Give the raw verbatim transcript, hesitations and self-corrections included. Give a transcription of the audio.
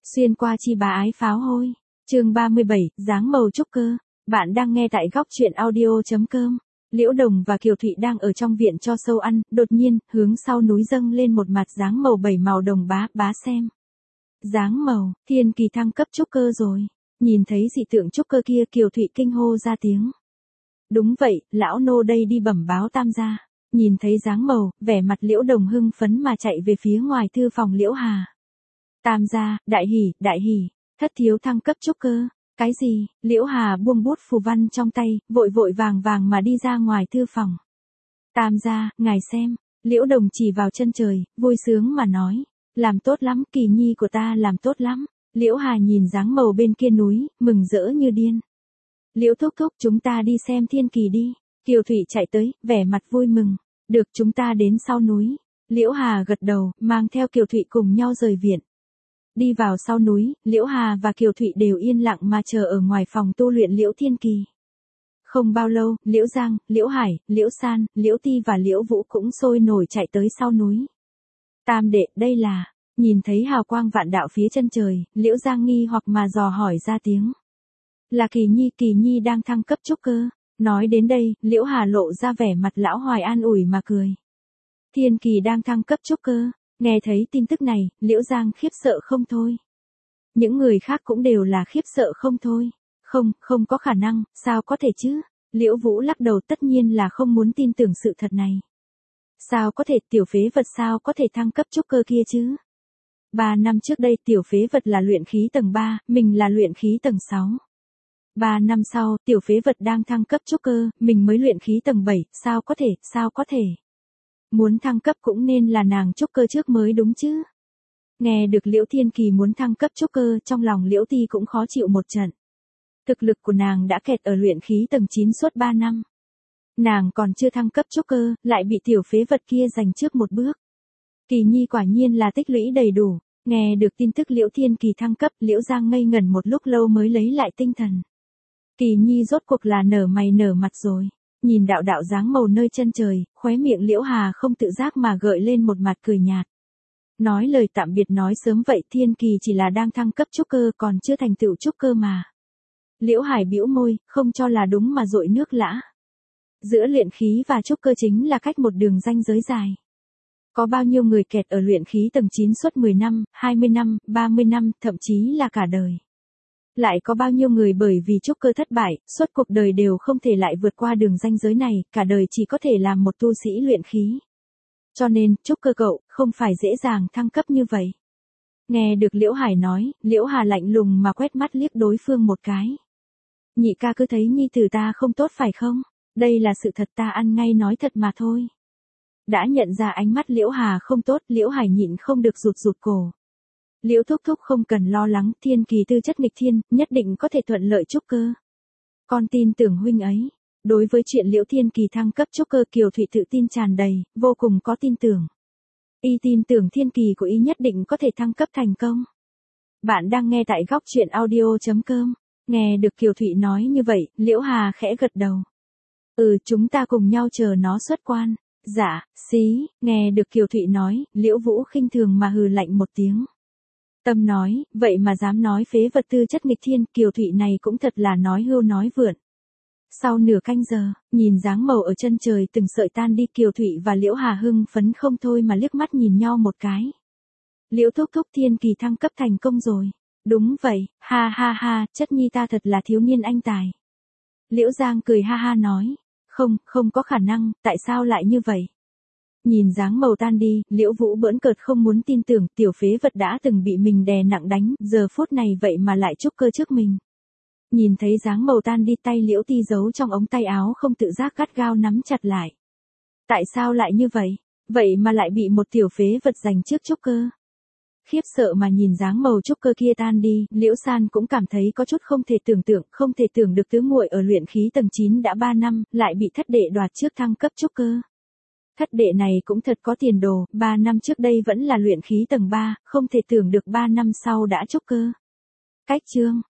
Xuyên qua chi bá ái pháo hôi. Chương ba mươi bảy, dáng màu trúc cơ. Bạn đang nghe tại góc truyện audio chấm com. Liễu Đồng và Kiều Thụy đang ở trong viện cho sâu ăn, đột nhiên, hướng sau núi dâng lên một mặt dáng màu bảy màu đồng bá, bá xem. Dáng màu, thiên kỳ thăng cấp trúc cơ rồi. Nhìn thấy dị tượng trúc cơ kia, Kiều Thụy kinh hô ra tiếng. Đúng vậy, lão nô đây đi bẩm báo tam gia. Nhìn thấy dáng màu, vẻ mặt Liễu Đồng hưng phấn mà chạy về phía ngoài thư phòng Liễu Hà. Tam gia, đại hỉ, đại hỉ, thất thiếu thăng cấp trúc cơ. Cái gì? Liễu Hà buông bút phù văn trong tay, vội vội vàng vàng mà đi ra ngoài thư phòng. Tam gia, ngài xem. Liễu Đồng chỉ vào chân trời, vui sướng mà nói. Làm tốt lắm, Kỳ nhi của ta làm tốt lắm. Liễu Hà nhìn dáng màu bên kia núi, mừng rỡ như điên. Liễu thúc thúc, chúng ta đi xem thiên kỳ đi. Kiều Thụy chạy tới, vẻ mặt vui mừng. Được, chúng ta đến sau núi. Liễu Hà gật đầu, mang theo Kiều Thụy cùng nhau rời viện. Đi vào sau núi, Liễu Hà và Kiều Thụy đều yên lặng mà chờ ở ngoài phòng tu luyện Liễu Thiên Kỳ. Không bao lâu, Liễu Giang, Liễu Hải, Liễu San, Liễu Ti và Liễu Vũ cũng sôi nổi chạy tới sau núi. Tam đệ, đây là... Nhìn thấy hào quang vạn đạo phía chân trời, Liễu Giang nghi hoặc mà dò hỏi ra tiếng. Là Kỳ nhi, Kỳ nhi đang thăng cấp trúc cơ. Nói đến đây, Liễu Hà lộ ra vẻ mặt lão hoài an ủi mà cười. Thiên Kỳ đang thăng cấp trúc cơ. Nghe thấy tin tức này, Liễu Giang khiếp sợ không thôi. Những người khác cũng đều là khiếp sợ không thôi. Không, không có khả năng, sao có thể chứ? Liễu Vũ lắc đầu, tất nhiên là không muốn tin tưởng sự thật này. Sao có thể, tiểu phế vật sao có thể thăng cấp trúc cơ kia chứ? Ba năm trước đây tiểu phế vật là luyện khí tầng ba, mình là luyện khí tầng sáu. Ba năm sau, tiểu phế vật đang thăng cấp trúc cơ, mình mới luyện khí tầng bảy, sao có thể, sao có thể? Muốn thăng cấp cũng nên là nàng trúc cơ trước mới đúng chứ. Nghe được Liễu Thiên Kỳ muốn thăng cấp trúc cơ, trong lòng Liễu Ti cũng khó chịu một trận. Thực lực của nàng đã kẹt ở luyện khí tầng chín suốt ba năm. Nàng còn chưa thăng cấp trúc cơ, lại bị tiểu phế vật kia giành trước một bước. Kỳ nhi quả nhiên là tích lũy đầy đủ. Nghe được tin tức Liễu Thiên Kỳ thăng cấp, Liễu Giang ngây ngẩn một lúc lâu mới lấy lại tinh thần. Kỳ nhi rốt cuộc là nở mày nở mặt rồi. Nhìn đạo đạo dáng màu nơi chân trời, khóe miệng Liễu Hà không tự giác mà gợi lên một mặt cười nhạt. Nói lời tạm biệt nói sớm vậy, Thiên Kỳ chỉ là đang thăng cấp trúc cơ còn chưa thành tựu trúc cơ mà. Liễu Hải bĩu môi, không cho là đúng mà dội nước lã. Giữa luyện khí và trúc cơ chính là cách một đường ranh giới dài. Có bao nhiêu người kẹt ở luyện khí tầng chín suốt mười năm, hai mươi năm, ba mươi năm, thậm chí là cả đời. Lại có bao nhiêu người bởi vì trúc cơ thất bại, suốt cuộc đời đều không thể lại vượt qua đường ranh giới này, cả đời chỉ có thể làm một tu sĩ luyện khí. Cho nên, trúc cơ cậu, không phải dễ dàng thăng cấp như vậy. Nghe được Liễu Hải nói, Liễu Hà lạnh lùng mà quét mắt liếc đối phương một cái. Nhị ca cứ thấy nhi tử ta không tốt phải không? Đây là sự thật, ta ăn ngay nói thật mà thôi. Đã nhận ra ánh mắt Liễu Hà không tốt, Liễu Hải nhịn không được rụt rụt cổ. Liễu thúc thúc không cần lo lắng, Thiên Kỳ tư chất nghịch thiên, nhất định có thể thuận lợi trúc cơ. Con tin tưởng huynh ấy. Đối với chuyện Liễu Thiên Kỳ thăng cấp trúc cơ, Kiều Thụy tự tin tràn đầy, vô cùng có tin tưởng. Y tin tưởng Thiên Kỳ của y nhất định có thể thăng cấp thành công. Bạn đang nghe tại góc truyện audio chấm com. Nghe được Kiều Thụy nói như vậy, Liễu Hà khẽ gật đầu. Ừ, chúng ta cùng nhau chờ nó xuất quan. Dạ, xí, nghe được Kiều Thụy nói, Liễu Vũ khinh thường mà hừ lạnh một tiếng. Tâm nói, vậy mà dám nói phế vật tư chất nghịch thiên, Kiều Thụy này cũng thật là nói hưu nói vượn. Sau nửa canh giờ, nhìn dáng màu ở chân trời từng sợi tan đi, Kiều Thụy và Liễu Hà hưng phấn không thôi mà liếc mắt nhìn nhau một cái. Liễu thúc thúc, Thiên Kỳ thăng cấp thành công rồi. Đúng vậy, ha ha ha, chất nhi ta thật là thiếu niên anh tài. Liễu Giang cười ha ha nói. Không, không có khả năng, tại sao lại như vậy? Nhìn dáng màu tan đi, Liễu Vũ bỡn cợt không muốn tin tưởng, tiểu phế vật đã từng bị mình đè nặng đánh, giờ phút này vậy mà lại trúc cơ trước mình. Nhìn thấy dáng màu tan đi, tay Liễu Ti giấu trong ống tay áo không tự giác gắt gao nắm chặt lại. Tại sao lại như vậy? Vậy mà lại bị một tiểu phế vật giành trước trúc cơ. Khiếp sợ mà nhìn dáng màu trúc cơ kia tan đi, Liễu San cũng cảm thấy có chút không thể tưởng tượng, không thể tưởng được tứ muội ở luyện khí tầng chín đã ba năm, lại bị thất đệ đoạt trước thăng cấp trúc cơ. Thất đệ này cũng thật có tiền đồ, ba năm trước đây vẫn là luyện khí tầng ba, không thể tưởng được ba năm sau đã trúc cơ. Cách chương